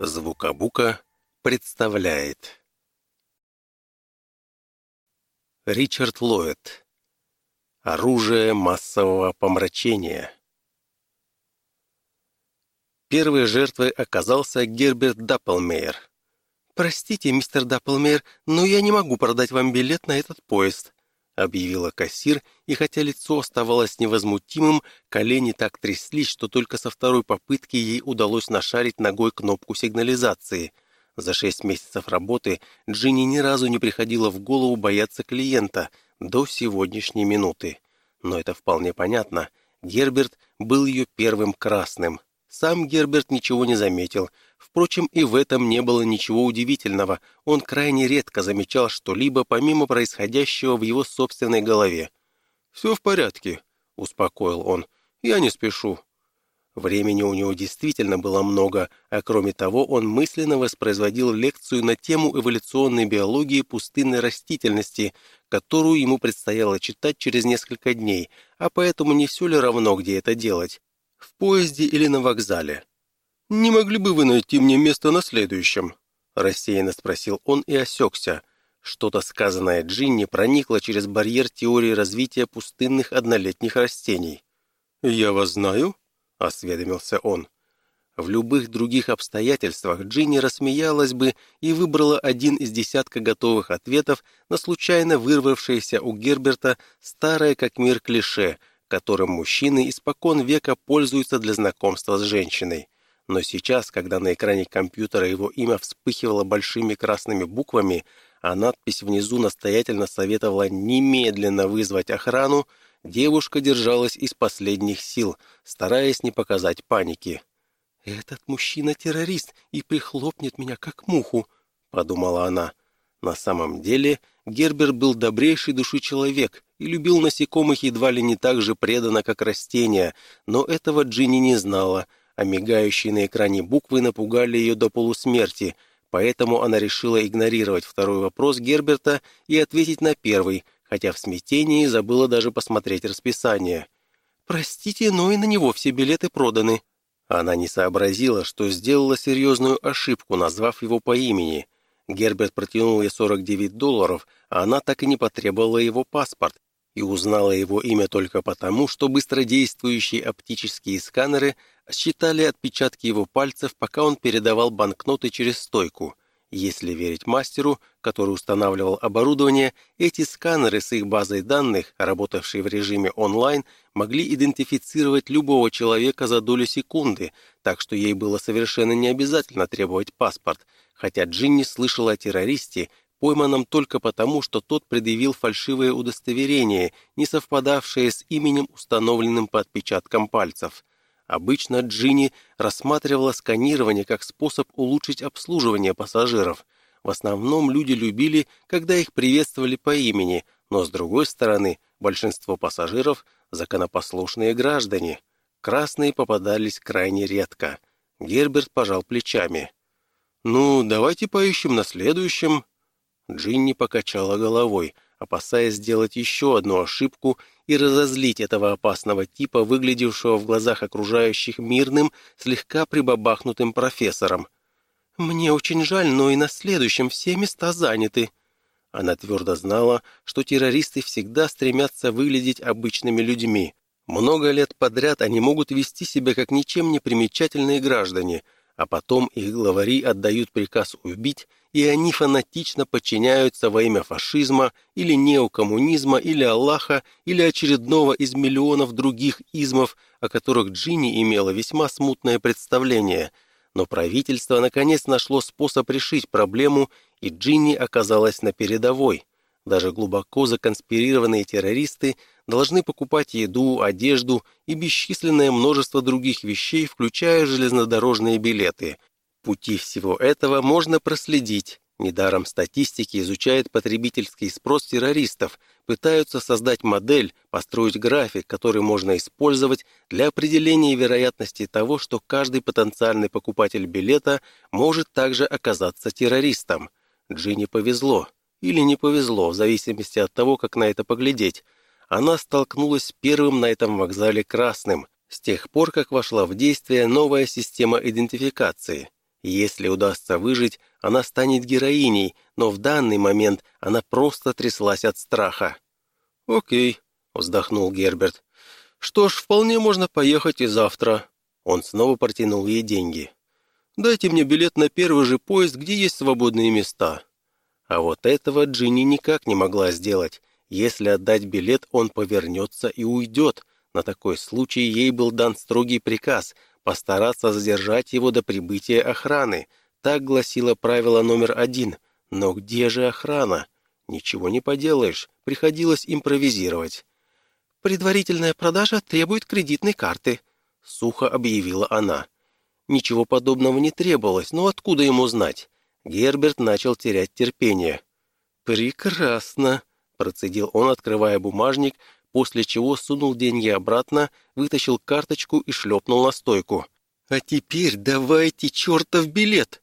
Звукобука представляет. Ричард Ллойд. Оружие массового помрачения. Первой жертвой оказался Герберт Дапплмейер. «Простите, мистер Дапплмейер, но я не могу продать вам билет на этот поезд», объявила кассир, и хотя лицо оставалось невозмутимым, колени так тряслись, что только со второй попытки ей удалось нашарить ногой кнопку сигнализации. За 6 месяцев работы Джинни ни разу не приходило в голову бояться клиента до сегодняшней минуты. Но это вполне понятно. Герберт был ее первым красным. Сам Герберт ничего не заметил. Впрочем, и в этом не было ничего удивительного. Он крайне редко замечал что-либо помимо происходящего в его собственной голове. «Все в порядке», — успокоил он. «Я не спешу». Времени у него действительно было много, а кроме того он мысленно воспроизводил лекцию на тему эволюционной биологии пустынной растительности, которую ему предстояло читать через несколько дней, а поэтому не все ли равно, где это делать? В поезде или на вокзале? «Не могли бы вы найти мне место на следующем?» — рассеянно спросил он и осекся. Что-то, сказанное Джинни, проникло через барьер теории развития пустынных однолетних растений. «Я вас знаю?» — осведомился он. В любых других обстоятельствах Джинни рассмеялась бы и выбрала один из десятка готовых ответов на случайно вырвавшееся у Герберта старое как мир клише, которым мужчины испокон века пользуются для знакомства с женщиной. Но сейчас, когда на экране компьютера его имя вспыхивало большими красными буквами, а надпись внизу настоятельно советовала немедленно вызвать охрану, девушка держалась из последних сил, стараясь не показать паники. «Этот мужчина террорист и прихлопнет меня как муху», — подумала она. На самом деле Герберт был добрейшей души человек и любил насекомых едва ли не так же преданно, как растения, но этого Джинни не знала, а мигающие на экране буквы напугали ее до полусмерти, поэтому она решила игнорировать второй вопрос Герберта и ответить на первый, хотя в смятении забыла даже посмотреть расписание. «Простите, но и на него все билеты проданы». Она не сообразила, что сделала серьезную ошибку, назвав его по имени. Герберт протянул ей $49, а она так и не потребовала его паспорт и узнала его имя только потому, что быстродействующие оптические сканеры считали отпечатки его пальцев, пока он передавал банкноты через стойку. Если верить мастеру, который устанавливал оборудование, эти сканеры с их базой данных, работавшие в режиме онлайн, могли идентифицировать любого человека за долю секунды, так что ей было совершенно не обязательно требовать паспорт, хотя Джинни слышала о террористе, пойманном только потому, что тот предъявил фальшивое удостоверение, не совпадавшее с именем, установленным по отпечаткам пальцев. Обычно Джинни рассматривала сканирование как способ улучшить обслуживание пассажиров. В основном люди любили, когда их приветствовали по имени, но, с другой стороны, большинство пассажиров – законопослушные граждане. Красные попадались крайне редко. Герберт пожал плечами. «Ну, давайте поищем на следующем». Джинни покачала головой, опасаясь сделать еще одну ошибку и разозлить этого опасного типа, выглядевшего в глазах окружающих мирным, слегка прибабахнутым профессором. «Мне очень жаль, но и на следующем все места заняты». Она твердо знала, что террористы всегда стремятся выглядеть обычными людьми. Много лет подряд они могут вести себя как ничем не примечательные граждане, а потом их главари отдают приказ убить, и они фанатично подчиняются во имя фашизма или неокоммунизма или Аллаха или очередного из миллионов других измов, о которых Джинни имела весьма смутное представление. Но правительство наконец нашло способ решить проблему, и Джинни оказалась на передовой. Даже глубоко законспирированные террористы должны покупать еду, одежду и бесчисленное множество других вещей, включая железнодорожные билеты. Пути всего этого можно проследить. Недаром статистики изучают потребительский спрос террористов, пытаются создать модель, построить график, который можно использовать для определения вероятности того, что каждый потенциальный покупатель билета может также оказаться террористом. Джинни повезло. Или не повезло, в зависимости от того, как на это поглядеть. Она столкнулась с первым на этом вокзале красным, с тех пор, как вошла в действие новая система идентификации. Если удастся выжить, она станет героиней, но в данный момент она просто тряслась от страха. «Окей», — вздохнул Герберт. «Что ж, вполне можно поехать и завтра». Он снова протянул ей деньги. «Дайте мне билет на первый же поезд, где есть свободные места». А вот этого Джинни никак не могла сделать. Если отдать билет, он повернется и уйдет. На такой случай ей был дан строгий приказ постараться задержать его до прибытия охраны. Так гласило правило номер 1. Но где же охрана? Ничего не поделаешь, приходилось импровизировать. «Предварительная продажа требует кредитной карты», — сухо объявила она. Ничего подобного не требовалось, но откуда ему знать? Герберт начал терять терпение. «Прекрасно», — процедил он, открывая бумажник, после чего сунул деньги обратно, вытащил карточку и шлепнул на стойку. «А теперь давайте чертов билет!»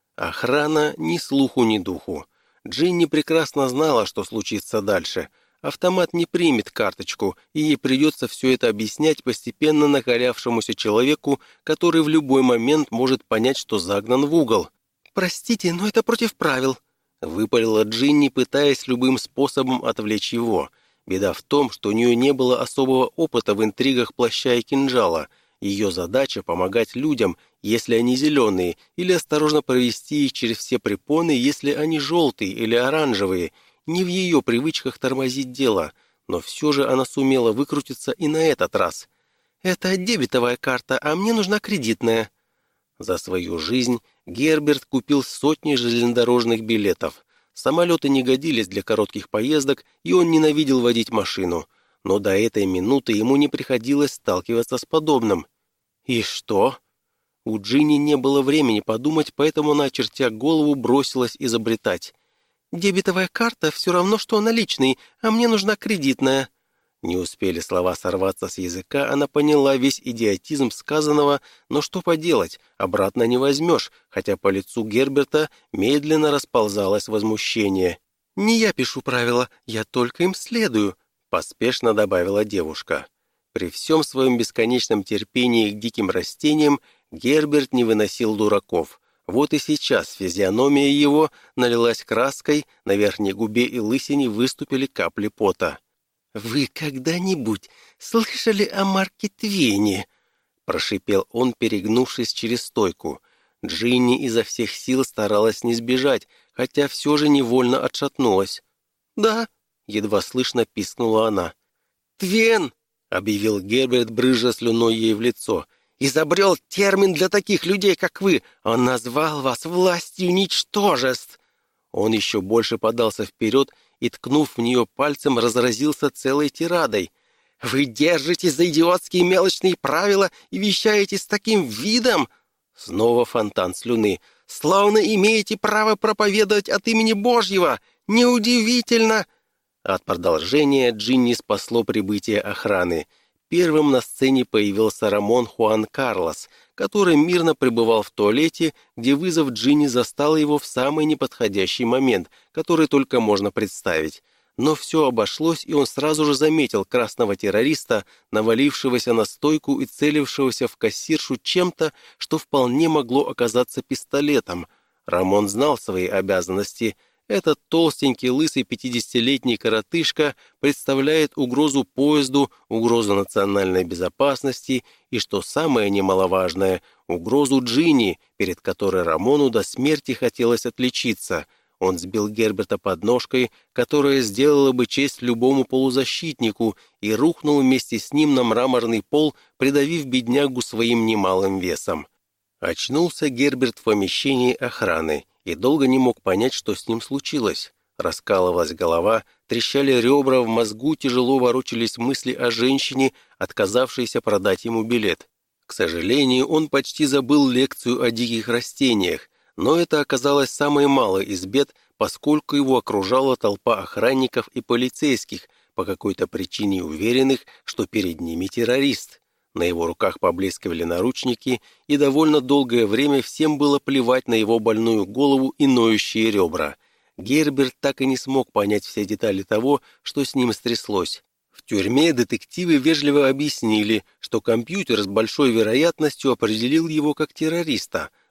Охрана ни слуху, ни духу. Джинни прекрасно знала, что случится дальше. Автомат не примет карточку, и ей придется все это объяснять постепенно накалявшемуся человеку, который в любой момент может понять, что загнан в угол. «Простите, но это против правил», — выпалила Джинни, пытаясь любым способом отвлечь его. Беда в том, что у нее не было особого опыта в интригах плаща и кинжала. Ее задача — помогать людям, если они зеленые, или осторожно провести их через все препоны, если они желтые или оранжевые. Не в ее привычках тормозить дело, но все же она сумела выкрутиться и на этот раз. «Это дебетовая карта, а мне нужна кредитная». За свою жизнь Герберт купил сотни железнодорожных билетов. Самолеты не годились для коротких поездок, и он ненавидел водить машину. Но до этой минуты ему не приходилось сталкиваться с подобным. И что? У Джинни не было времени подумать, поэтому она, очертя голову, бросилась изобретать. «Дебетовая карта все равно, что наличный, а мне нужна кредитная». Не успели слова сорваться с языка, она поняла весь идиотизм сказанного, но что поделать, обратно не возьмешь, хотя по лицу Герберта медленно расползалось возмущение. «Не я пишу правила, я только им следую», — поспешно добавила девушка. При всем своем бесконечном терпении к диким растениям Герберт не выносил дураков. Вот и сейчас физиономия его налилась краской, на верхней губе и лысине выступили капли пота. «Вы когда-нибудь слышали о Марке Твене?» — прошипел он, перегнувшись через стойку. Джинни изо всех сил старалась не сбежать, хотя все же невольно отшатнулась. «Да», — едва слышно пискнула она. «Твен!» — объявил Герберт, брызжа слюной ей в лицо. «Изобрел термин для таких людей, как вы. Он назвал вас властью ничтожеств». Он еще больше подался вперед и, ткнув в нее пальцем, разразился целой тирадой. «Вы держитесь за идиотские мелочные правила и вещаете с таким видом!» Снова фонтан слюны. «Словно имеете право проповедовать от имени Божьего! Неудивительно!» От продолжения Джинни спасло прибытие охраны. Первым на сцене появился Рамон Хуан Карлос, который мирно пребывал в туалете, где вызов Джинни застал его в самый неподходящий момент, который только можно представить. Но все обошлось, и он сразу же заметил красного террориста, навалившегося на стойку и целившегося в кассиршу чем-то, что вполне могло оказаться пистолетом. Рамон знал свои обязанности. Этот толстенький, лысый 50-летний коротышка представляет угрозу поезду, угрозу национальной безопасности и, что самое немаловажное, угрозу Джинни, перед которой Рамону до смерти хотелось отличиться. Он сбил Герберта подножкой, которая сделала бы честь любому полузащитнику, и рухнул вместе с ним на мраморный пол, придавив беднягу своим немалым весом. Очнулся Герберт в помещении охраны и долго не мог понять, что с ним случилось. Раскалывалась голова, трещали ребра, в мозгу тяжело ворочались мысли о женщине, отказавшейся продать ему билет. К сожалению, он почти забыл лекцию о диких растениях, но это оказалось самой малой из бед, поскольку его окружала толпа охранников и полицейских, по какой-то причине уверенных, что перед ними террорист. На его руках поблескивали наручники, и довольно долгое время всем было плевать на его больную голову и ноющие ребра. Герберт так и не смог понять все детали того, что с ним стряслось. В тюрьме детективы вежливо объяснили, что компьютер с большой вероятностью определил его как террориста,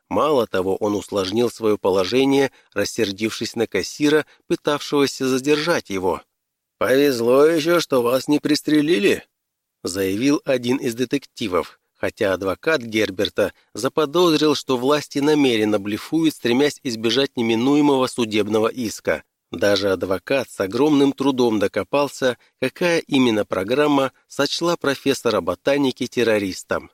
Мало того, он усложнил свое положение, рассердившись на кассира, пытавшегося задержать его. «Повезло еще, что вас не пристрелили», — заявил один из детективов, хотя адвокат Герберта заподозрил, что власти намеренно блефуют, стремясь избежать неминуемого судебного иска. Даже адвокат с огромным трудом докопался, какая именно программа сочла профессора ботаники террористом.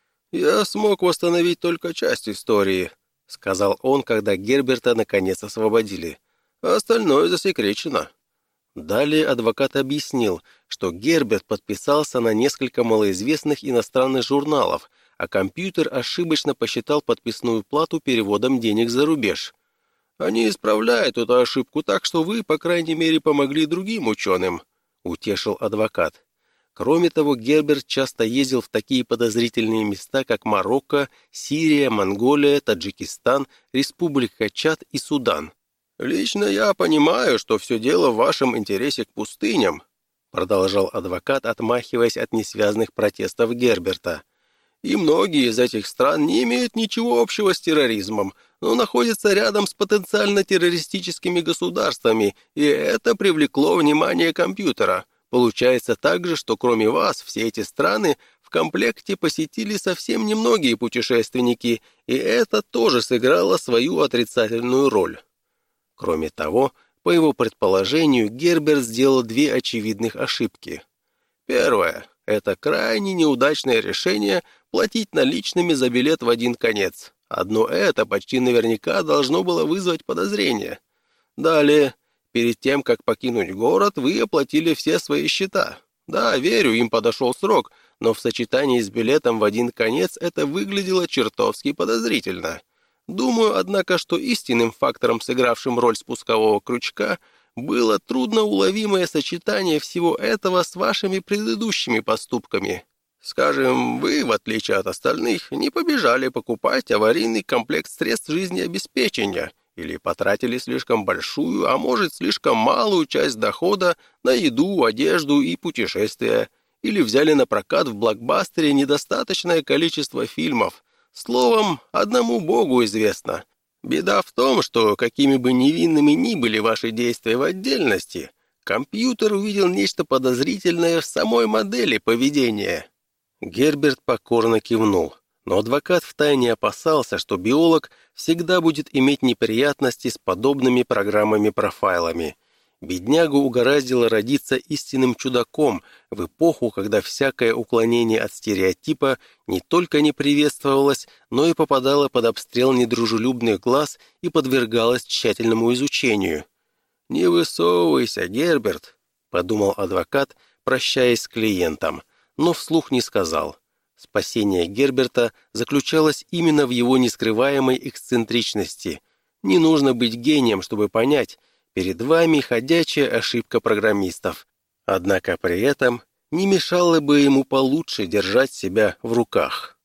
«Я смог восстановить только часть истории», — сказал он, когда Герберта наконец освободили. «Остальное засекречено». Далее адвокат объяснил, что Герберт подписался на несколько малоизвестных иностранных журналов, а компьютер ошибочно посчитал подписную плату переводом денег за рубеж. «Они исправляют эту ошибку так, что вы, по крайней мере, помогли другим ученым», — утешил адвокат. Кроме того, Герберт часто ездил в такие подозрительные места, как Марокко, Сирия, Монголия, Таджикистан, Республика Чад и Судан. «Лично я понимаю, что все дело в вашем интересе к пустыням», продолжал адвокат, отмахиваясь от несвязных протестов Герберта. «И многие из этих стран не имеют ничего общего с терроризмом, но находятся рядом с потенциально террористическими государствами, и это привлекло внимание компьютера. Получается также, что кроме вас все эти страны в комплекте посетили совсем немногие путешественники, и это тоже сыграло свою отрицательную роль». Кроме того, по его предположению, Герберт сделал две очевидных ошибки. Первое – это крайне неудачное решение платить наличными за билет в один конец. Одно это почти наверняка должно было вызвать подозрение. Далее, перед тем, как покинуть город, вы оплатили все свои счета. Да, верю, им подошел срок, но в сочетании с билетом в один конец это выглядело чертовски подозрительно. Думаю, однако, что истинным фактором, сыгравшим роль спускового крючка, было трудноуловимое сочетание всего этого с вашими предыдущими поступками. Скажем, вы, в отличие от остальных, не побежали покупать аварийный комплект средств жизнеобеспечения или потратили слишком большую, а может слишком малую часть дохода на еду, одежду и путешествия, или взяли на прокат в блокбастере недостаточное количество фильмов. Словом, одному Богу известно. Беда в том, что какими бы невинными ни были ваши действия в отдельности, компьютер увидел нечто подозрительное в самой модели поведения. Герберт покорно кивнул, но адвокат втайне опасался, что биолог всегда будет иметь неприятности с подобными программами-профайлами. Беднягу угораздило родиться истинным чудаком в эпоху, когда всякое уклонение от стереотипа не только не приветствовалось, но и попадало под обстрел недружелюбных глаз и подвергалось тщательному изучению. «Не высовывайся, Герберт», — подумал адвокат, прощаясь с клиентом, но вслух не сказал. Спасение Герберта заключалось именно в его нескрываемой эксцентричности. Не нужно быть гением, чтобы понять, перед вами ходячая ошибка программистов. Однако при этом не мешало бы ему получше держать себя в руках.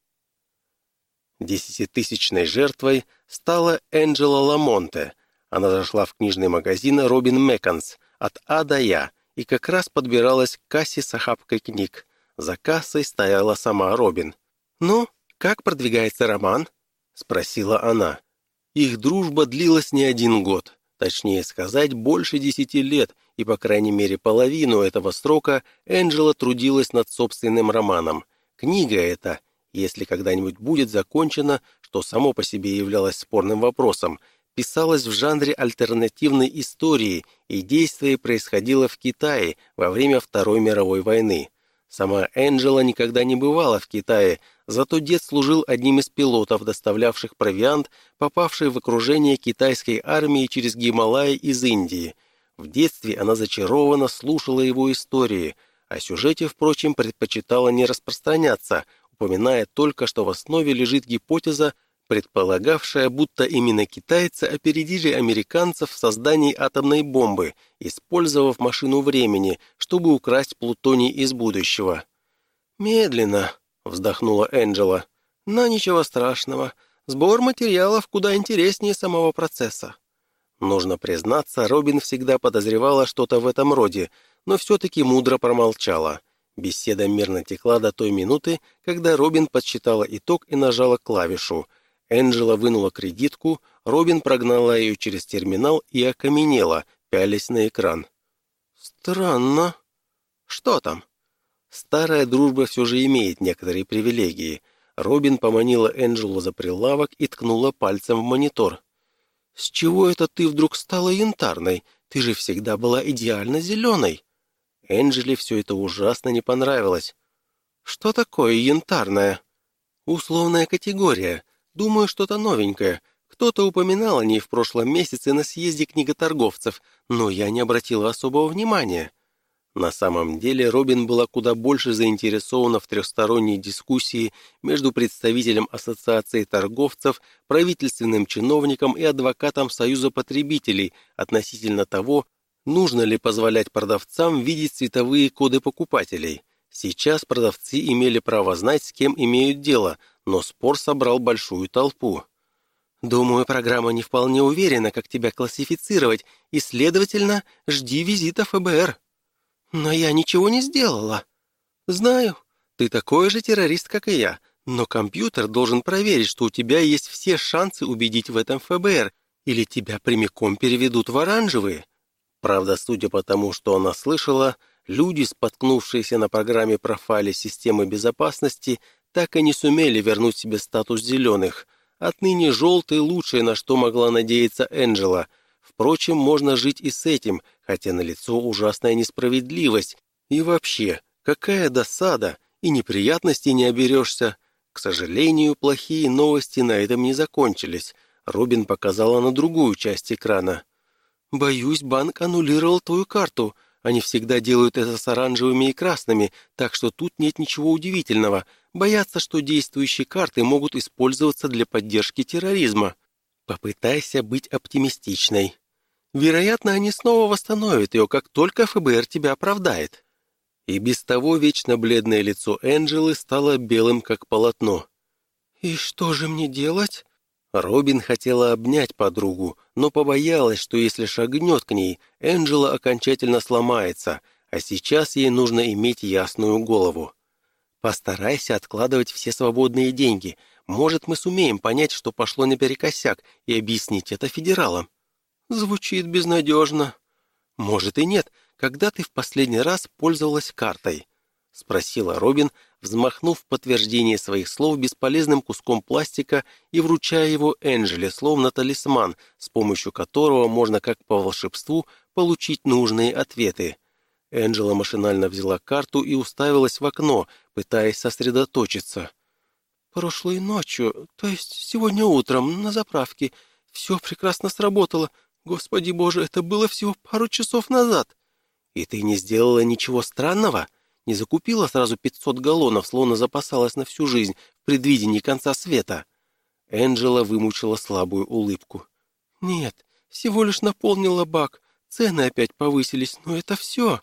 10-тысячной жертвой стала Энджела Ламонте. Она зашла в книжный магазин Робин Мэкканс от А до Я и как раз подбиралась к кассе с охапкой книг. За кассой стояла сама Робин. «Ну, как продвигается роман?» — спросила она. Их дружба длилась не один год. Точнее сказать, больше 10 лет, и по крайней мере половину этого срока Энджела трудилась над собственным романом. Книга эта, если когда-нибудь будет закончена, что само по себе являлось спорным вопросом, писалась в жанре альтернативной истории, и действие происходило в Китае во время Второй мировой войны. Сама Энджела никогда не бывала в Китае, зато дед служил одним из пилотов, доставлявших провиант, попавший в окружение китайской армии через Гималаи из Индии. В детстве она зачарованно слушала его истории, о сюжете, впрочем, предпочитала не распространяться, упоминая только, что в основе лежит гипотеза, предполагавшая, будто именно китайцы опередили американцев в создании атомной бомбы, использовав машину времени, чтобы украсть плутоний из будущего. «Медленно», — вздохнула Энджела, — «но ничего страшного. Сбор материалов куда интереснее самого процесса». Нужно признаться, Робин всегда подозревала что-то в этом роде, но все-таки мудро промолчала. Беседа мирно текла до той минуты, когда Робин подсчитала итог и нажала клавишу. Энджела вынула кредитку, Робин прогнала ее через терминал и окаменела, пялясь на экран. «Странно. Что там?» Старая дружба все же имеет некоторые привилегии. Робин поманила Энджелу за прилавок и ткнула пальцем в монитор. «С чего это ты вдруг стала янтарной? Ты же всегда была идеально зеленой». Энджеле все это ужасно не понравилось. «Что такое янтарная?» «Условная категория. Думаю, что-то новенькое. Кто-то упоминал о ней в прошлом месяце на съезде книготорговцев, но я не обратила особого внимания». На самом деле Робин была куда больше заинтересована в трехсторонней дискуссии между представителем Ассоциации торговцев, правительственным чиновником и адвокатом Союза потребителей относительно того, нужно ли позволять продавцам видеть цветовые коды покупателей. Сейчас продавцы имели право знать, с кем имеют дело, но спор собрал большую толпу. «Думаю, программа не вполне уверена, как тебя классифицировать, и, следовательно, жди визита ФБР». «Но я ничего не сделала». «Знаю, ты такой же террорист, как и я, но компьютер должен проверить, что у тебя есть все шансы убедить в этом ФБР, или тебя прямиком переведут в оранжевые». Правда, судя по тому, что она слышала, люди, споткнувшиеся на программе профайле системы безопасности, так и не сумели вернуть себе статус зеленых. Отныне желтый лучшее, на что могла надеяться Энджела. Впрочем, можно жить и с этим, хотя налицо ужасная несправедливость. И вообще, какая досада, и неприятностей не оберешься. К сожалению, плохие новости на этом не закончились. Робин показала на другую часть экрана. «Боюсь, банк аннулировал твою карту. Они всегда делают это с оранжевыми и красными, так что тут нет ничего удивительного. Боятся, что действующие карты могут использоваться для поддержки терроризма. Попытайся быть оптимистичной. Вероятно, они снова восстановят ее, как только ФБР тебя оправдает». И без того вечно бледное лицо Энджелы стало белым, как полотно. «И что же мне делать?» Робин хотела обнять подругу, но побоялась, что если шагнет к ней, Энджела окончательно сломается, а сейчас ей нужно иметь ясную голову. «Постарайся откладывать все свободные деньги. Может, мы сумеем понять, что пошло наперекосяк, и объяснить это федералам». «Звучит безнадежно». «Может и нет. Когда ты в последний раз пользовалась картой?» — спросила Робин, взмахнув в подтверждение своих слов бесполезным куском пластика и вручая его Энджеле, словно талисман, с помощью которого можно, как по волшебству, получить нужные ответы. Энджела машинально взяла карту и уставилась в окно, пытаясь сосредоточиться. «Прошлой ночью, то есть сегодня утром, на заправке, все прекрасно сработало. Господи боже, это было всего пару часов назад. И ты не сделала ничего странного? Не закупила сразу 500 галлонов, словно запасалась на всю жизнь в предвидении конца света?» Энджела вымучила слабую улыбку. «Нет, всего лишь наполнила бак. Цены опять повысились, но это все».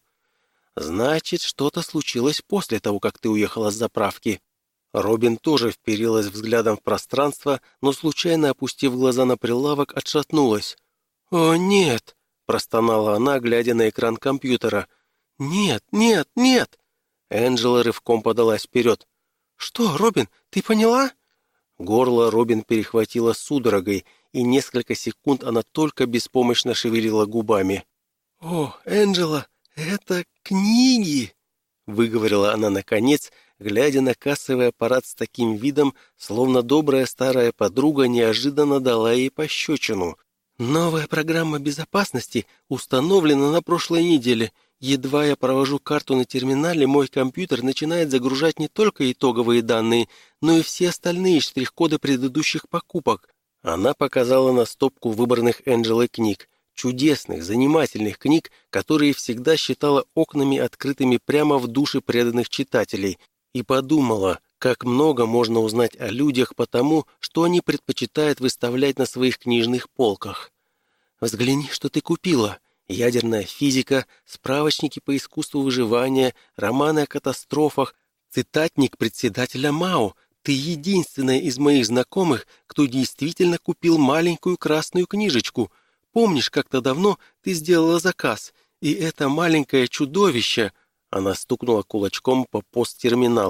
«Значит, что-то случилось после того, как ты уехала с заправки». Робин тоже вперилась взглядом в пространство, но, случайно опустив глаза на прилавок, отшатнулась. «О, нет!» — простонала она, глядя на экран компьютера. «Нет, нет, нет!» Энджела рывком подалась вперед. «Что, Робин, ты поняла?» Горло Робин перехватило судорогой, и несколько секунд она только беспомощно шевелила губами. «О, Энджела, это книги!» — выговорила она наконец, глядя на кассовый аппарат с таким видом, словно добрая старая подруга неожиданно дала ей пощечину. «Новая программа безопасности установлена на прошлой неделе. Едва я провожу карту на терминале, мой компьютер начинает загружать не только итоговые данные, но и все остальные штрих-коды предыдущих покупок». Она показала на стопку выбранных Энджелой книг. Чудесных, занимательных книг, которые всегда считала окнами, открытыми прямо в души преданных читателей, и подумала, как много можно узнать о людях по тому, что они предпочитают выставлять на своих книжных полках. «Взгляни, что ты купила. Ядерная физика, справочники по искусству выживания, романы о катастрофах, цитатник председателя Мао. Ты единственная из моих знакомых, кто действительно купил маленькую красную книжечку. Помнишь, как-то давно ты сделала заказ, и это маленькое чудовище...» Она стукнула кулачком по посттерминалу.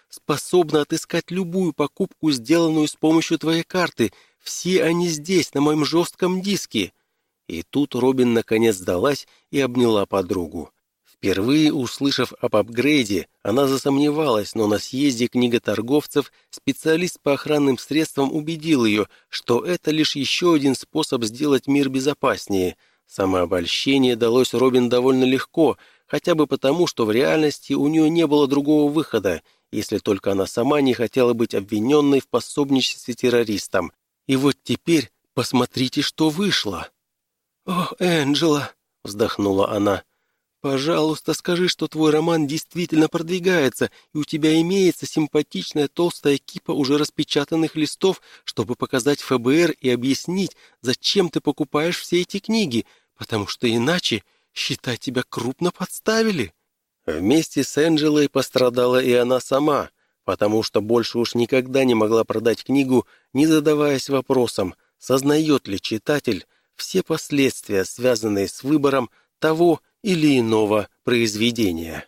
способна отыскать любую покупку, сделанную с помощью твоей карты. Все они здесь, на моем жестком диске». И тут Робин наконец сдалась и обняла подругу. Впервые услышав об апгрейде, она засомневалась, но на съезде книготорговцев специалист по охранным средствам убедил ее, что это лишь еще один способ сделать мир безопаснее. Самообольщение далось Робин довольно легко, хотя бы потому, что в реальности у нее не было другого выхода, если только она сама не хотела быть обвиненной в пособничестве террористам. И вот теперь посмотрите, что вышло. «О, Энджела!» — вздохнула она. «Пожалуйста, скажи, что твой роман действительно продвигается, и у тебя имеется симпатичная толстая кипа уже распечатанных листов, чтобы показать ФБР и объяснить, зачем ты покупаешь все эти книги, потому что иначе, считай, тебя крупно подставили». Вместе с Энджелой пострадала и она сама, потому что больше уж никогда не могла продать книгу, не задаваясь вопросом, сознает ли читатель все последствия, связанные с выбором того или иного произведения.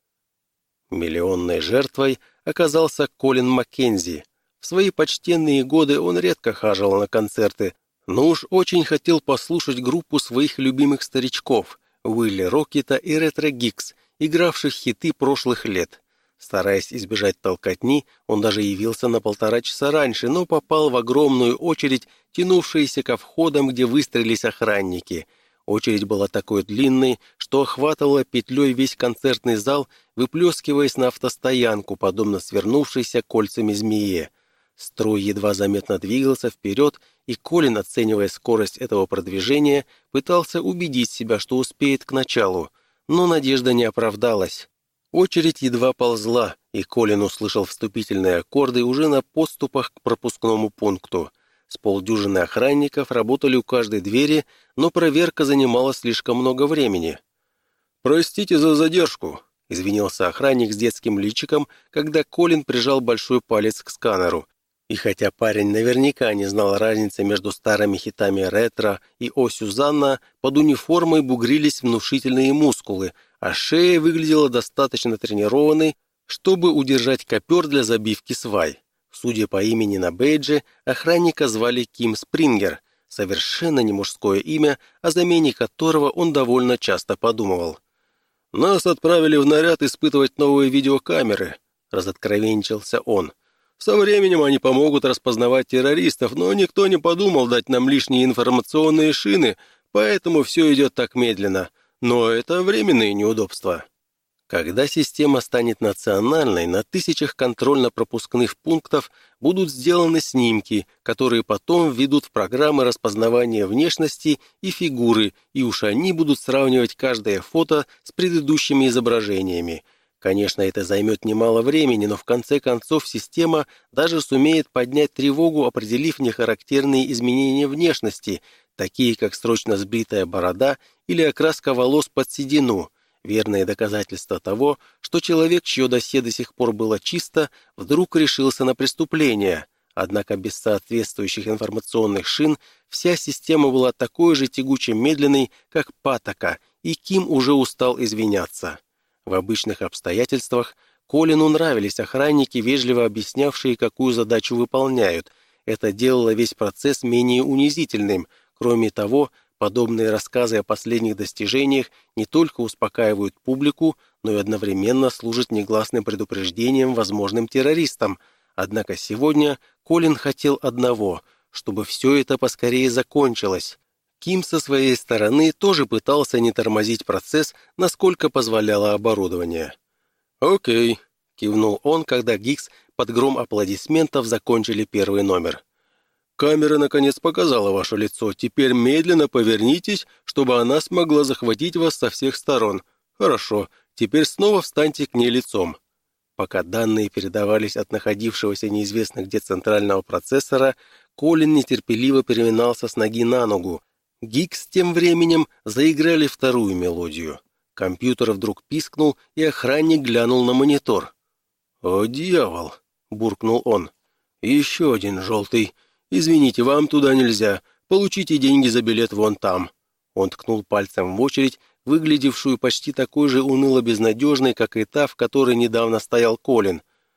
Миллионной жертвой оказался Колин Маккензи. В свои почтенные годы он редко хаживал на концерты, но уж очень хотел послушать группу своих любимых старичков Уилли Рокета и Ретро Гикс, игравших хиты прошлых лет. Стараясь избежать толкотни, он даже явился на 1,5 часа раньше, но попал в огромную очередь, тянувшуюся ко входам, где выстроились охранники. Очередь была такой длинной, что охватывала петлей весь концертный зал, выплескиваясь на автостоянку, подобно свернувшейся кольцами змее. Строй едва заметно двигался вперед, и Колин, оценивая скорость этого продвижения, пытался убедить себя, что успеет к началу. Но надежда не оправдалась. Очередь едва ползла, и Колин услышал вступительные аккорды уже на подступах к пропускному пункту. С полдюжины охранников работали у каждой двери, но проверка занимала слишком много времени. «Простите за задержку», — извинился охранник с детским личиком, когда Колин прижал большой палец к сканеру. И хотя парень наверняка не знал разницы между старыми хитами ретро и «О, Сюзанна», под униформой бугрились внушительные мускулы, а шея выглядела достаточно тренированной, чтобы удержать копер для забивки свай. Судя по имени на бейдже, охранника звали Ким Спрингер, совершенно не мужское имя, о замене которого он довольно часто подумывал. «Нас отправили в наряд испытывать новые видеокамеры», — разоткровенничался он. «Со временем они помогут распознавать террористов, но никто не подумал дать нам лишние информационные шины, поэтому все идет так медленно. Но это временные неудобства». Когда система станет национальной, на тысячах контрольно-пропускных пунктов будут сделаны снимки, которые потом введут в программы распознавания внешности и фигуры, и уж они будут сравнивать каждое фото с предыдущими изображениями. Конечно, это займет немало времени, но в конце концов система даже сумеет поднять тревогу, определив нехарактерные изменения внешности, такие как срочно сбритая борода или окраска волос под седину. Верное доказательство того, что человек, чье досье до сих пор было чисто, вдруг решился на преступление. Однако без соответствующих информационных шин вся система была такой же тягуче медленной, как патока, и Ким уже устал извиняться. В обычных обстоятельствах Колину нравились охранники, вежливо объяснявшие, какую задачу выполняют. Это делало весь процесс менее унизительным. Кроме того, подобные рассказы о последних достижениях не только успокаивают публику, но и одновременно служат негласным предупреждением возможным террористам. Однако сегодня Колин хотел одного, чтобы все это поскорее закончилось. Ким со своей стороны тоже пытался не тормозить процесс, насколько позволяло оборудование. «Окей», — кивнул он, когда Гикс под гром аплодисментов закончили первый номер. «Камера наконец показала ваше лицо. Теперь медленно повернитесь, чтобы она смогла захватить вас со всех сторон. Хорошо, теперь снова встаньте к ней лицом». Пока данные передавались от находившегося неизвестно где центрального процессора, Колин нетерпеливо переминался с ноги на ногу. Гикс тем временем заиграли вторую мелодию. Компьютер вдруг пискнул, и охранник глянул на монитор. «О, дьявол!» — буркнул он. «Еще один желтый. Извините, вам туда нельзя. Получите деньги за билет вон там». Он ткнул пальцем в очередь, выглядевшую почти такой же уныло-безнадежной, как и та, в которой недавно стоял Колин.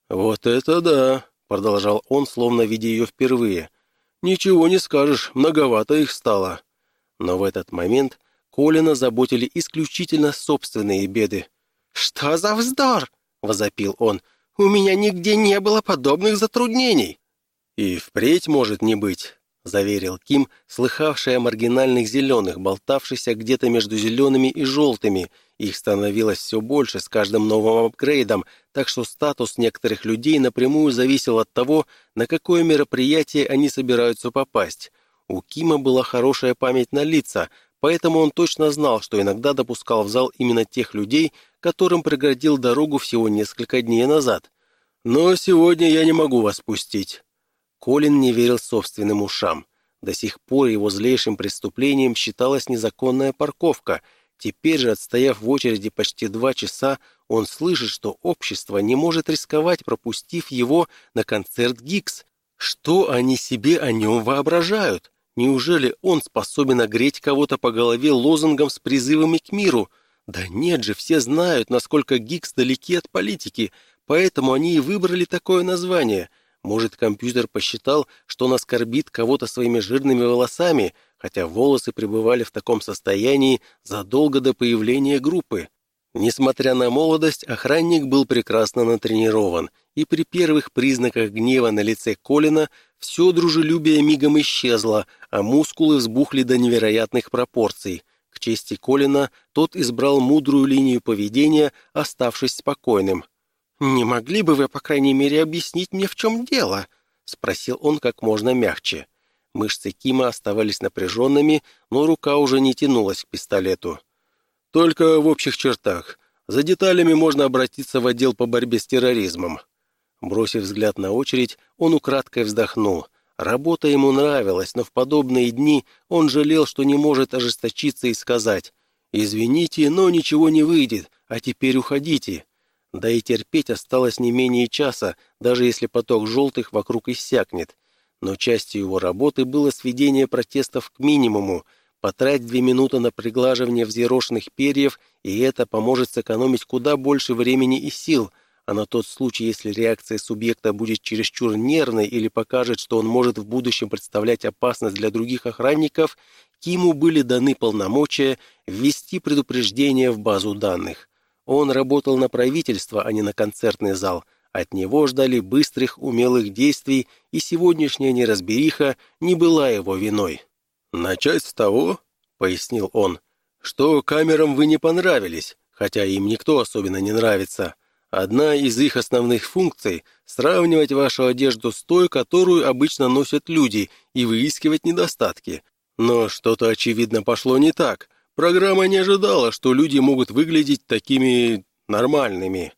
«Вот это да!» — продолжал он, словно видя ее впервые. «Ничего не скажешь, многовато их стало». Но в этот момент Колина заботили исключительно собственные беды. «Что за вздор?» — возопил он. «У меня нигде не было подобных затруднений». «И впредь может не быть», — заверил Ким, слыхавший о маргинальных зеленых, болтавшихся где-то между зелеными и желтыми. Их становилось все больше с каждым новым апгрейдом, так что статус некоторых людей напрямую зависел от того, на какое мероприятие они собираются попасть. У Кима была хорошая память на лица, поэтому он точно знал, что иногда допускал в зал именно тех людей, которым преградил дорогу всего несколько дней назад. «Но сегодня я не могу вас пустить». Колин не верил собственным ушам. До сих пор его злейшим преступлением считалась незаконная парковка. Теперь же, отстояв в очереди почти 2 часа, он слышит, что общество не может рисковать, пропустив его на концерт Гикс. Что они себе о нем воображают? Неужели он способен огреть кого-то по голове лозунгом с призывами к миру? Да нет же, все знают, насколько Гикс далеки от политики, поэтому они и выбрали такое название. Может, компьютер посчитал, что он оскорбит кого-то своими жирными волосами, хотя волосы пребывали в таком состоянии задолго до появления группы. Несмотря на молодость, охранник был прекрасно натренирован, и при первых признаках гнева на лице Колина все дружелюбие мигом исчезло, а мускулы взбухли до невероятных пропорций. К чести Колина, тот избрал мудрую линию поведения, оставшись спокойным. «Не могли бы вы, по крайней мере, объяснить мне, в чем дело?» — спросил он как можно мягче. Мышцы Кима оставались напряженными, но рука уже не тянулась к пистолету. «Только в общих чертах. За деталями можно обратиться в отдел по борьбе с терроризмом». Бросив взгляд на очередь, он украдкой вздохнул. Работа ему нравилась, но в подобные дни он жалел, что не может ожесточиться и сказать: «Извините, но ничего не выйдет, а теперь уходите». Да и терпеть осталось не менее часа, даже если поток желтых вокруг иссякнет. Но частью его работы было сведение протестов к минимуму. Потрать 2 минуты на приглаживание взъерошенных перьев, и это поможет сэкономить куда больше времени и сил. А на тот случай, если реакция субъекта будет чересчур нервной или покажет, что он может в будущем представлять опасность для других охранников, Киму были даны полномочия ввести предупреждение в базу данных. Он работал на правительство, а не на концертный зал. От него ждали быстрых, умелых действий, и сегодняшняя неразбериха не была его виной. «Начать с того, — пояснил он, — что камерам вы не понравились, хотя им никто особенно не нравится. Одна из их основных функций — сравнивать вашу одежду с той, которую обычно носят люди, и выискивать недостатки. Но что-то, очевидно, пошло не так. Программа не ожидала, что люди могут выглядеть такими нормальными».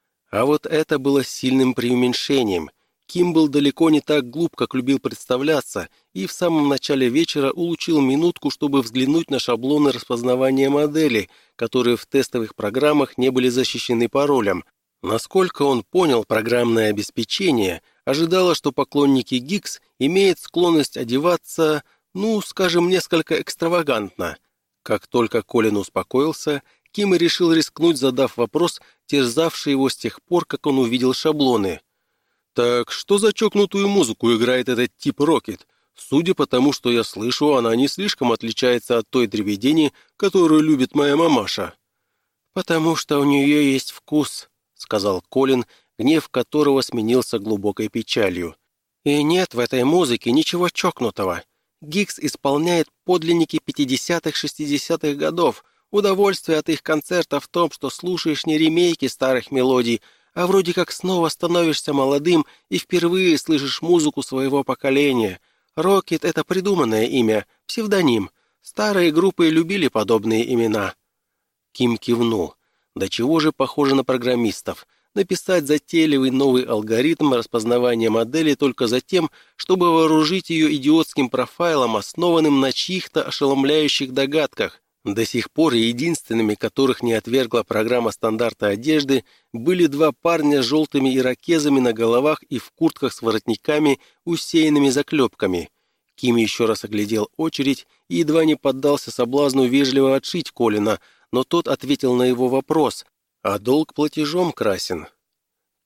А вот это было сильным преуменьшением. Ким был далеко не так глуп, как любил представляться, и в самом начале вечера улучил минутку, чтобы взглянуть на шаблоны распознавания модели, которые в тестовых программах не были защищены паролем. Насколько он понял, программное обеспечение ожидало, что поклонники Гикс имеют склонность одеваться, скажем, несколько экстравагантно. Как только Колин успокоился, Ким и решил рискнуть, задав вопрос, терзавший его с тех пор, как он увидел шаблоны. «Так что за чокнутую музыку играет этот тип Рокет? Судя по тому, что я слышу, она не слишком отличается от той дребедени, которую любит моя мамаша». «Потому что у нее есть вкус», — сказал Колин, гнев которого сменился глубокой печалью. «И нет в этой музыке ничего чокнутого. Гикс исполняет подлинники 50-х-60-х годов. Удовольствие от их концерта в том, что слушаешь не ремейки старых мелодий, а вроде как снова становишься молодым и впервые слышишь музыку своего поколения. Рокет — это придуманное имя, псевдоним. Старые группы любили подобные имена». Ким кивнул. «Да чего же похоже на программистов? Написать затейливый новый алгоритм распознавания модели только за тем, чтобы вооружить ее идиотским профайлом, основанным на чьих-то ошеломляющих догадках». До сих пор единственными, которых не отвергла программа стандарта одежды, были 2 парня с желтыми ирокезами на головах и в куртках с воротниками, усеянными заклепками. Ким еще раз оглядел очередь и едва не поддался соблазну вежливо отшить Колина, но тот ответил на его вопрос, а долг платежом красен.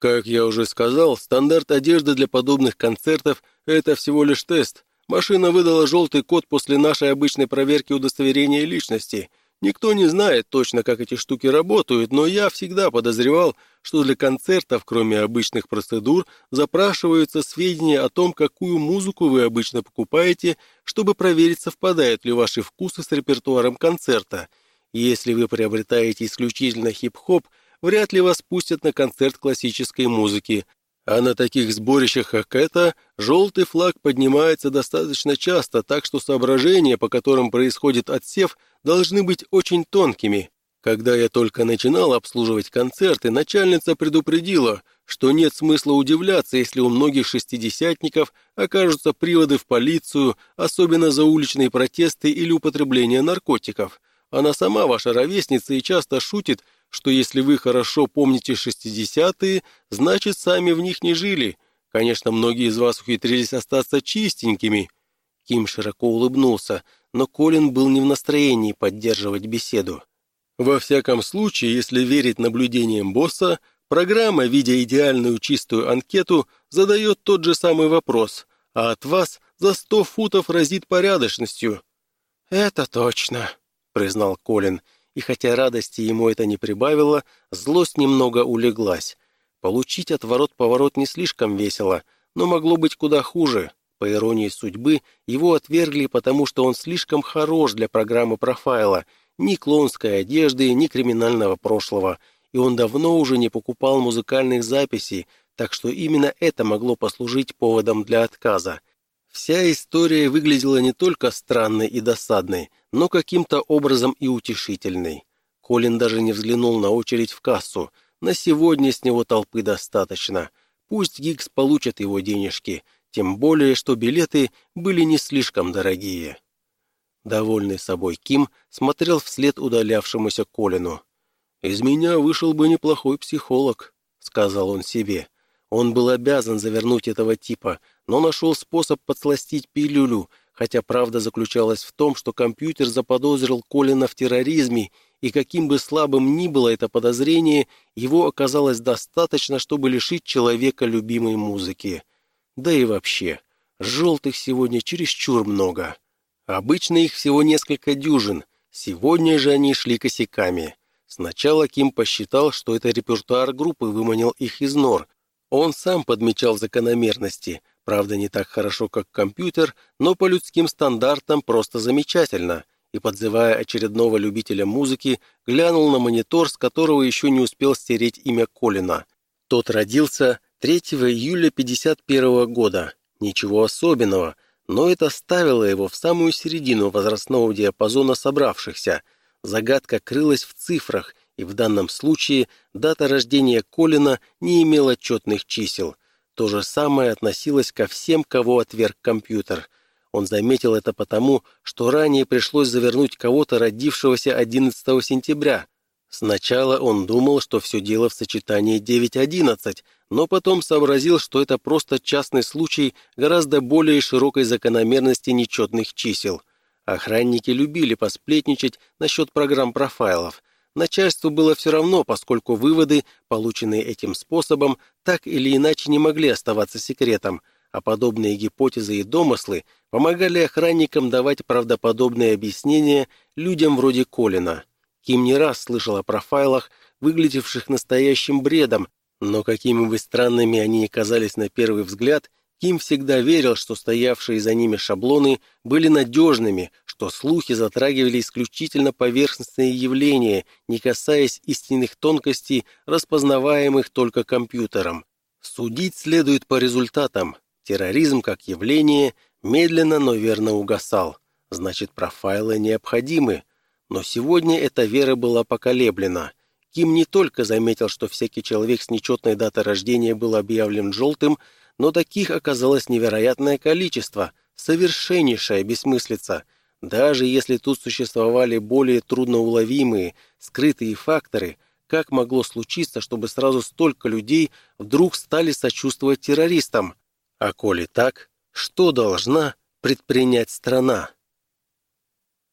Как я уже сказал, стандарт одежды для подобных концертов – это всего лишь тест. Машина выдала желтый код после нашей обычной проверки удостоверения личности. Никто не знает точно, как эти штуки работают, но я всегда подозревал, что для концертов, кроме обычных процедур, запрашиваются сведения о том, какую музыку вы обычно покупаете, чтобы проверить, совпадают ли ваши вкусы с репертуаром концерта. Если вы приобретаете исключительно хип-хоп, вряд ли вас пустят на концерт классической музыки. А на таких сборищах, как это, желтый флаг поднимается достаточно часто, так что соображения, по которым происходит отсев, должны быть очень тонкими. Когда я только начинал обслуживать концерты, начальница предупредила, что нет смысла удивляться, если у многих шестидесятников окажутся приводы в полицию, особенно за уличные протесты или употребление наркотиков. Она сама ваша ровесница и часто шутит, что если вы хорошо помните 60-е, значит, сами в них не жили. Конечно, многие из вас ухитрились остаться чистенькими». Ким широко улыбнулся, но Колин был не в настроении поддерживать беседу. Во всяком случае, если верить наблюдениям босса, программа, видя идеальную чистую анкету, задает тот же самый вопрос, а от вас за 100 футов разит порядочностью. «Это точно», — признал Колин, и хотя радости ему это не прибавило, злость немного улеглась. Получить отворот-поворот не слишком весело, но могло быть куда хуже. По иронии судьбы, его отвергли, потому что он слишком хорош для программы профайла, ни клоунской одежды, ни криминального прошлого, и он давно уже не покупал музыкальных записей, так что именно это могло послужить поводом для отказа. Вся история выглядела не только странной и досадной, но каким-то образом и утешительной. Колин даже не взглянул на очередь в кассу. На сегодня с него толпы достаточно. Пусть Гиггс получит его денежки, тем более, что билеты были не слишком дорогие. Довольный собой Ким смотрел вслед удалявшемуся Колину. «Из меня вышел бы неплохой психолог», — сказал он себе. Он был обязан завернуть этого типа, но нашел способ подсластить пилюлю, хотя правда заключалась в том, что компьютер заподозрил Колина в терроризме, и каким бы слабым ни было это подозрение, его оказалось достаточно, чтобы лишить человека любимой музыки. Да и вообще, желтых сегодня чересчур много. Обычно их всего несколько дюжин, сегодня же они шли косяками. Сначала Ким посчитал, что это репертуар группы выманил их из нор. Он сам подмечал закономерности, правда не так хорошо, как компьютер, но по людским стандартам просто замечательно, и, подзывая очередного любителя музыки, глянул на монитор, с которого еще не успел стереть имя Колина. Тот родился 3 июля 1951 года. Ничего особенного, но это ставило его в самую середину возрастного диапазона собравшихся. Загадка крылась в цифрах, и в данном случае дата рождения Колина не имела четных чисел. То же самое относилось ко всем, кого отверг компьютер. Он заметил это потому, что ранее пришлось завернуть кого-то, родившегося 11 сентября. Сначала он думал, что все дело в сочетании 9-11, но потом сообразил, что это просто частный случай гораздо более широкой закономерности нечетных чисел. Охранники любили посплетничать насчет программ профайлов. Начальству было все равно, поскольку выводы, полученные этим способом, так или иначе не могли оставаться секретом, а подобные гипотезы и домыслы помогали охранникам давать правдоподобные объяснения людям вроде Колина. Ким не раз слышал о профайлах, выглядевших настоящим бредом, но какими бы странными они ни казались на первый взгляд, Ким всегда верил, что стоявшие за ними шаблоны были надежными, что слухи затрагивали исключительно поверхностные явления, не касаясь истинных тонкостей, распознаваемых только компьютером. Судить следует по результатам. Терроризм как явление медленно, но верно угасал. Значит, профайлы необходимы. Но сегодня эта вера была поколеблена. Ким не только заметил, что всякий человек с нечетной датой рождения был объявлен желтым, но таких оказалось невероятное количество, совершеннейшая бессмыслица. Даже если тут существовали более трудноуловимые, скрытые факторы, как могло случиться, чтобы сразу столько людей вдруг стали сочувствовать террористам? А коли так, что должна предпринять страна?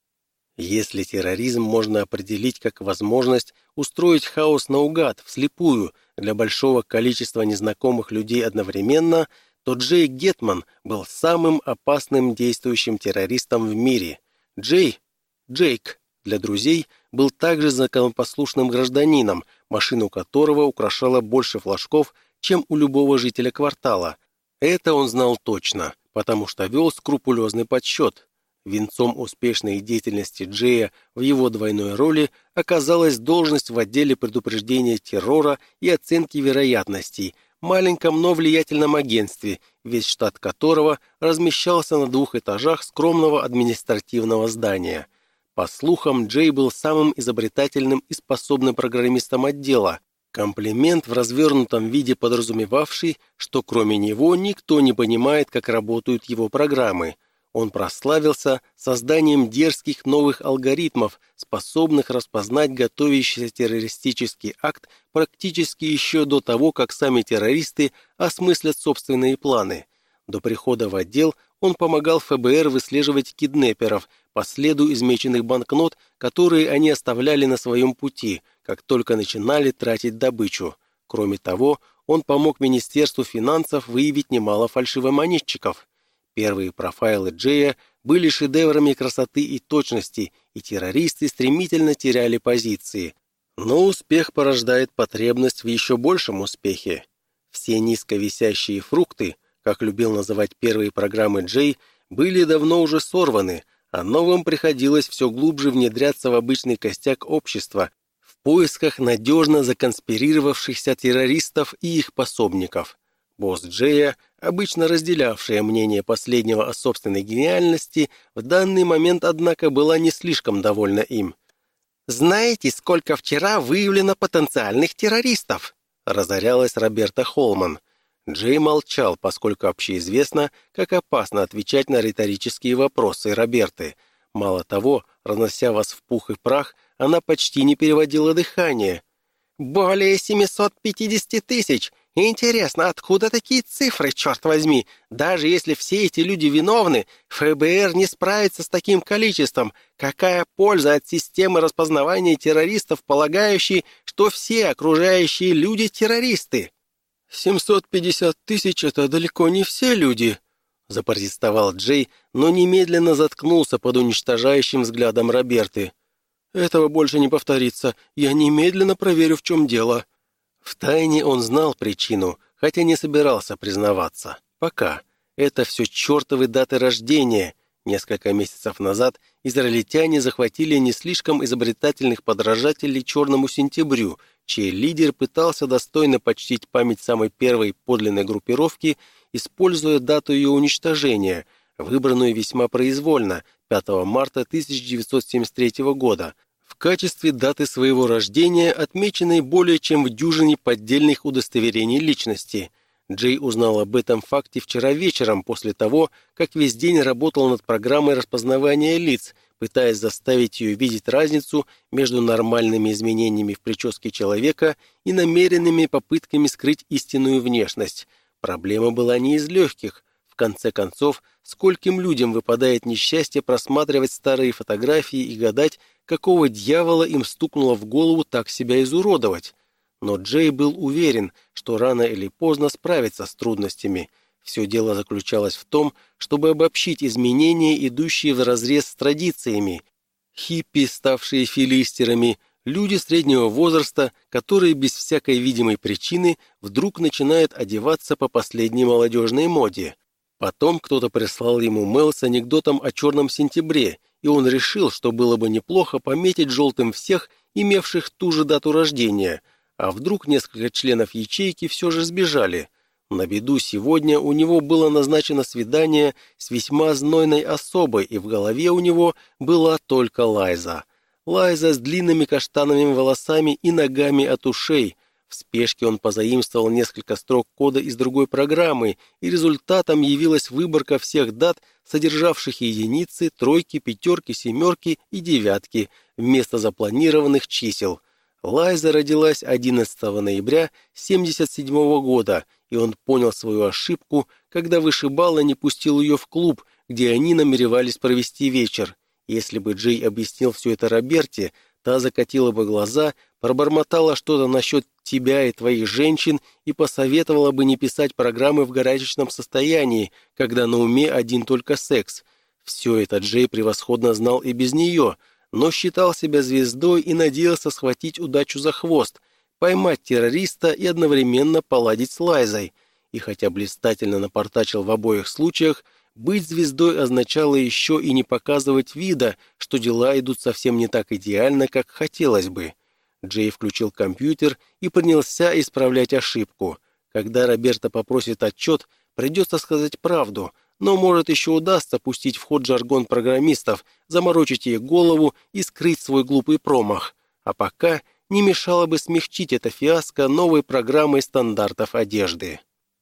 Если терроризм можно определить как возможность устроить хаос наугад, вслепую, для большого количества незнакомых людей одновременно, то Джей Гетман был самым опасным действующим террористом в мире. Джейк, для друзей, был также законопослушным гражданином, машину которого украшало больше флажков, чем у любого жителя квартала. Это он знал точно, потому что вел скрупулезный подсчет. Венцом успешной деятельности Джея в его двойной роли оказалась должность в отделе предупреждения террора и оценки вероятностей, маленьком, но влиятельном агентстве, весь штат которого размещался на 2 этажах скромного административного здания. По слухам, Джей был самым изобретательным и способным программистом отдела. Комплимент в развернутом виде, подразумевавший, что кроме него никто не понимает, как работают его программы. Он прославился созданием дерзких новых алгоритмов, способных распознать готовящийся террористический акт практически еще до того, как сами террористы осмыслят собственные планы. До прихода в отдел он помогал ФБР выслеживать киднеперов по следу измеченных банкнот, которые они оставляли на своем пути, как только начинали тратить добычу. Кроме того, он помог Министерству финансов выявить немало фальшивомонетчиков. Первые профайлы Джея были шедеврами красоты и точности, и террористы стремительно теряли позиции. Но успех порождает потребность в еще большем успехе. Все низковисящие фрукты, как любил называть первые программы Джей, были давно уже сорваны, а новым приходилось все глубже внедряться в обычный костяк общества в поисках надежно законспирировавшихся террористов и их пособников. Босс Джея, обычно разделявшая мнение последнего о собственной гениальности, в данный момент, однако, была не слишком довольна им. «Знаете, сколько вчера выявлено потенциальных террористов?» — разорялась Роберта Холман. Джей молчал, поскольку общеизвестно, как опасно отвечать на риторические вопросы Роберты. Мало того, разнося вас в пух и прах, она почти не переводила дыхание. «Более 750 тысяч! Интересно, откуда такие цифры, черт возьми? Даже если все эти люди виновны, ФБР не справится с таким количеством. Какая польза от системы распознавания террористов, полагающей, что все окружающие люди террористы?» 750 тысяч — это далеко не все люди, — запротестовал Джей, но немедленно заткнулся под уничтожающим взглядом Роберты. «Этого больше не повторится. Я немедленно проверю, в чем дело». Втайне он знал причину, хотя не собирался признаваться. Пока. Это все чертовы даты рождения. Несколько месяцев назад израильтяне захватили не слишком изобретательных подражателей «Черному сентябрю», чей лидер пытался достойно почтить память самой первой подлинной группировки, используя дату ее уничтожения, выбранную весьма произвольно, 5 марта 1973 года, в качестве даты своего рождения, отмеченной более чем в дюжине поддельных удостоверений личности. Джей узнал об этом факте вчера вечером, после того, как весь день работал над программой распознавания лиц, пытаясь заставить ее видеть разницу между нормальными изменениями в прическе человека и намеренными попытками скрыть истинную внешность. Проблема была не из легких. В конце концов, скольким людям выпадает несчастье просматривать старые фотографии и гадать, какого дьявола им стукнуло в голову так себя изуродовать. Но Джей был уверен, что рано или поздно справится с трудностями. Все дело заключалось в том, чтобы обобщить изменения, идущие вразрез с традициями. Хиппи, ставшие филистерами, люди среднего возраста, которые без всякой видимой причины вдруг начинают одеваться по последней молодежной моде. Потом кто-то прислал ему мейл с анекдотом о «Черном сентябре», и он решил, что было бы неплохо пометить желтым всех, имевших ту же дату рождения. А вдруг несколько членов ячейки все же сбежали? На беду сегодня у него было назначено свидание с весьма знойной особой, и в голове у него была только Лайза. Лайза с длинными каштановыми волосами и ногами от ушей. В спешке он позаимствовал несколько строк кода из другой программы, и результатом явилась выборка всех дат, содержавших единицы, тройки, пятерки, семерки и девятки, вместо запланированных чисел. Лайза родилась 11 ноября 1977 года, и он понял свою ошибку, когда вышибала не пустил ее в клуб, где они намеревались провести вечер. Если бы Джей объяснил все это Роберте, та закатила бы глаза, пробормотала что-то насчет тебя и твоих женщин и посоветовала бы не писать программы в горячечном состоянии, когда на уме один только секс. Все это Джей превосходно знал и без нее, но считал себя звездой и надеялся схватить удачу за хвост, поймать террориста и одновременно поладить с Лайзой. И хотя блистательно напортачил в обоих случаях, быть звездой означало еще и не показывать вида, что дела идут совсем не так идеально, как хотелось бы. Джей включил компьютер и принялся исправлять ошибку. Когда Роберта попросит отчет, придется сказать правду, но, может, еще удастся пустить в ход жаргон программистов, заморочить ей голову и скрыть свой глупый промах. А пока не мешало бы смягчить это фиаско новой программой стандартов одежды.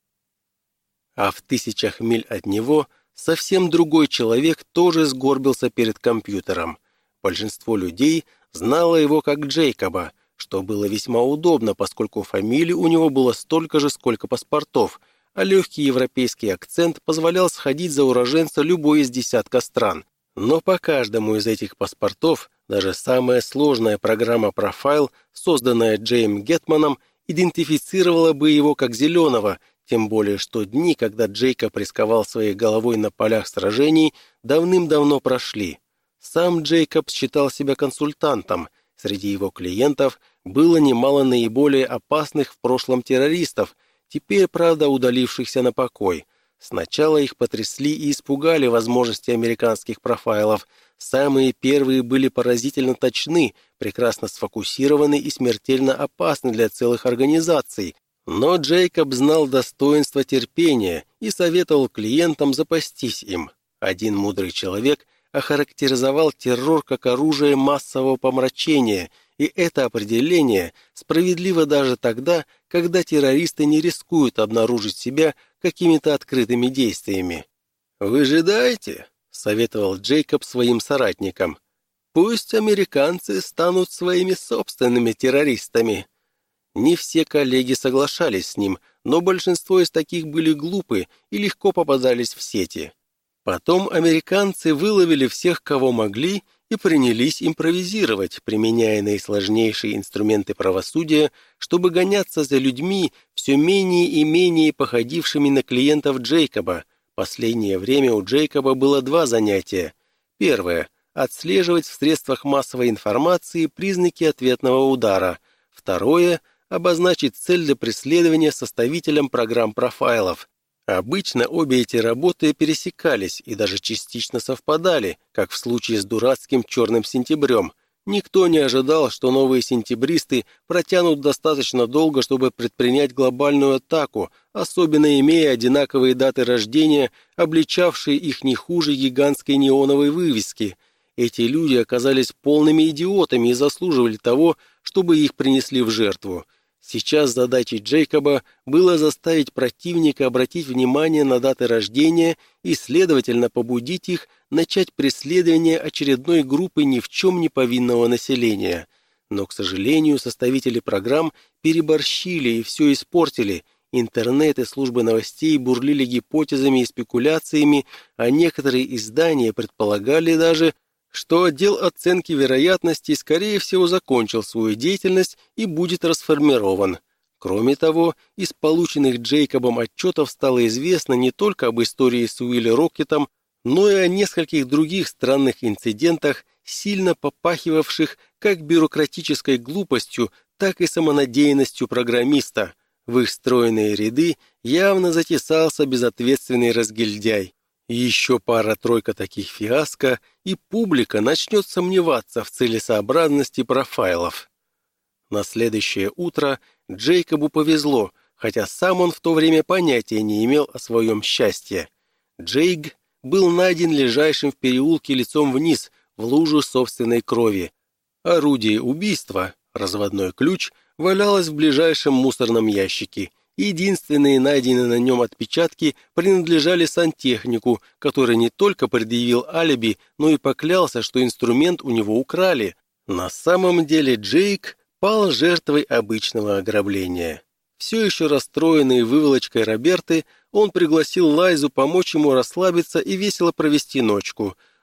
А в 1000 миль от него совсем другой человек тоже сгорбился перед компьютером. Большинство людей знало его как Джейкоба, что было весьма удобно, поскольку фамилий у него было столько же, сколько паспортов, а легкий европейский акцент позволял сходить за уроженца любой из десятка стран. Но по каждому из этих паспортов даже самая сложная программа «Профайл», созданная Джейм Гетманом, идентифицировала бы его как зеленого, тем более что дни, когда Джейкоб рисковал своей головой на полях сражений, давным-давно прошли. Сам Джейкоб считал себя консультантом. Среди его клиентов было немало наиболее опасных в прошлом террористов, теперь, правда, удалившихся на покой. Сначала их потрясли и испугали возможности американских профайлов. Самые первые были поразительно точны, прекрасно сфокусированы и смертельно опасны для целых организаций. Но Джейкоб знал достоинство терпения и советовал клиентам запастись им. Один мудрый человек охарактеризовал террор как оружие массового помрачения, и это определение справедливо даже тогда, когда террористы не рискуют обнаружить себя какими-то открытыми действиями. «Выжидайте», — советовал Джейкоб своим соратникам. «Пусть американцы станут своими собственными террористами». Не все коллеги соглашались с ним, но большинство из таких были глупы и легко попадались в сети. Потом американцы выловили всех, кого могли, и принялись импровизировать, применяя наисложнейшие инструменты правосудия, чтобы гоняться за людьми, все менее и менее походившими на клиентов Джейкоба. Последнее время у Джейкоба было два занятия. Первое – отслеживать в средствах массовой информации признаки ответного удара. Второе – обозначить цель для преследования составителям программ профайлов. Обычно обе эти работы пересекались и даже частично совпадали, как в случае с дурацким «Черным сентябрем». Никто не ожидал, что новые сентябристы протянут достаточно долго, чтобы предпринять глобальную атаку, особенно имея одинаковые даты рождения, обличавшие их не хуже гигантской неоновой вывески. Эти люди оказались полными идиотами и заслуживали того, чтобы их принесли в жертву. Сейчас задачей Джейкоба было заставить противника обратить внимание на даты рождения и, следовательно, побудить их начать преследование очередной группы ни в чем не повинного населения. Но, к сожалению, составители программ переборщили и все испортили. Интернет и службы новостей бурлили гипотезами и спекуляциями, а некоторые издания предполагали даже, что отдел оценки вероятностей, скорее всего, закончил свою деятельность и будет расформирован. Кроме того, из полученных Джейкобом отчетов стало известно не только об истории с Уилли Рокетом, но и о нескольких других странных инцидентах, сильно попахивавших как бюрократической глупостью, так и самонадеянностью программиста. В их стройные ряды явно затесался безответственный разгильдяй. Еще пара-тройка таких фиаско, и публика начнет сомневаться в целесообразности профайлов. На следующее утро Джейкобу повезло, хотя сам он в то время понятия не имел о своем счастье. Джейк был найден лежащим в переулке лицом вниз, в лужу собственной крови. Орудие убийства, разводной ключ, валялось в ближайшем мусорном ящике. Единственные найденные на нем отпечатки принадлежали сантехнику, который не только предъявил алиби, но и поклялся, что инструмент у него украли. На самом деле Джейк пал жертвой обычного ограбления. Все еще расстроенный выволочкой Роберты, он пригласил Лайзу помочь ему расслабиться и весело провести ночку.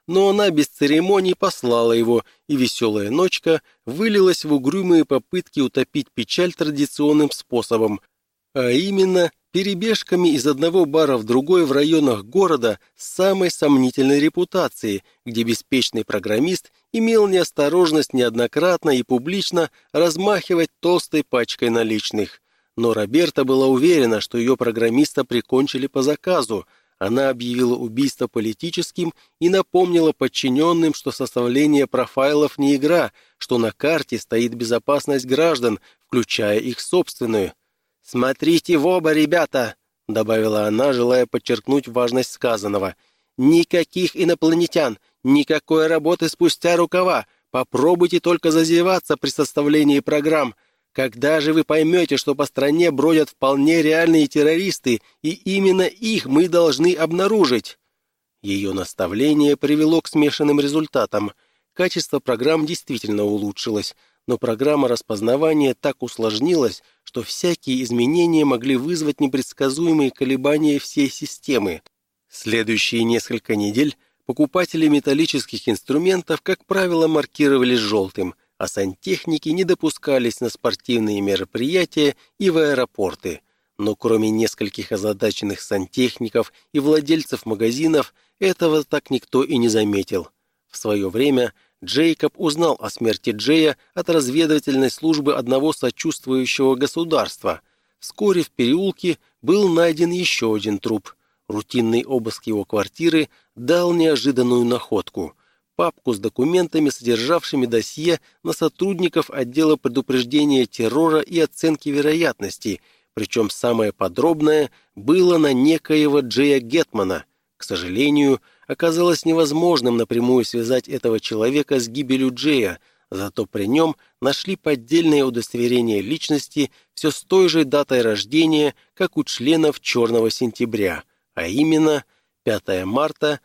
но она без церемоний послала его, и веселая ночка вылилась в угрюмые попытки утопить печаль традиционным способом, а именно перебежками из одного бара в другой в районах города с самой сомнительной репутацией, где беспечный программист имел неосторожность неоднократно и публично размахивать толстой пачкой наличных. Но Роберта была уверена, что ее программиста прикончили по заказу. Она объявила убийство политическим и напомнила подчиненным, что составление профайлов не игра, что на карте стоит безопасность граждан, включая их собственную. «Смотрите в оба, ребята!» — добавила она, желая подчеркнуть важность сказанного. «Никаких инопланетян, никакой работы спустя рукава. Попробуйте только зазеваться при составлении программ. Когда же вы поймете, что по стране бродят вполне реальные террористы, и именно их мы должны обнаружить?» Ее наставление привело к смешанным результатам. Качество программ действительно улучшилось, но программа распознавания так усложнилась, что всякие изменения могли вызвать непредсказуемые колебания всей системы. Следующие несколько недель покупатели металлических инструментов, как правило, маркировались желтым, а сантехники не допускались на спортивные мероприятия и в аэропорты. Но кроме нескольких озадаченных сантехников и владельцев магазинов, этого так никто и не заметил. В свое время Джейкоб узнал о смерти Джея от разведывательной службы одного сочувствующего государства. Вскоре в переулке был найден еще один труп. Рутинный обыск его квартиры дал неожиданную находку – папку с документами, содержавшими досье на сотрудников отдела предупреждения террора и оценки вероятностей, причем самое подробное было на некоего Джея Гетмана. К сожалению, оказалось невозможным напрямую связать этого человека с гибелью Джея, зато при нем нашли поддельное удостоверение личности все с той же датой рождения, как у членов «Черного сентября», а именно 5 марта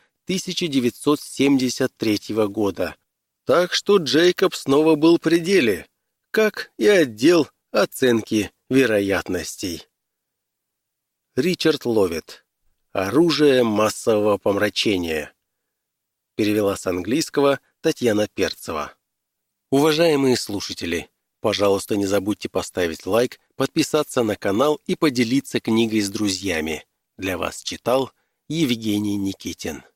1973 года. Так что Джейкоб снова был при деле, как и отдел оценки вероятностей. Ричард Ловит. «Оружие массового помрачения». Перевела с английского Татьяна Перцева. Уважаемые слушатели, пожалуйста, не забудьте поставить лайк, подписаться на канал и поделиться книгой с друзьями. Для вас читал Евгений Никитин.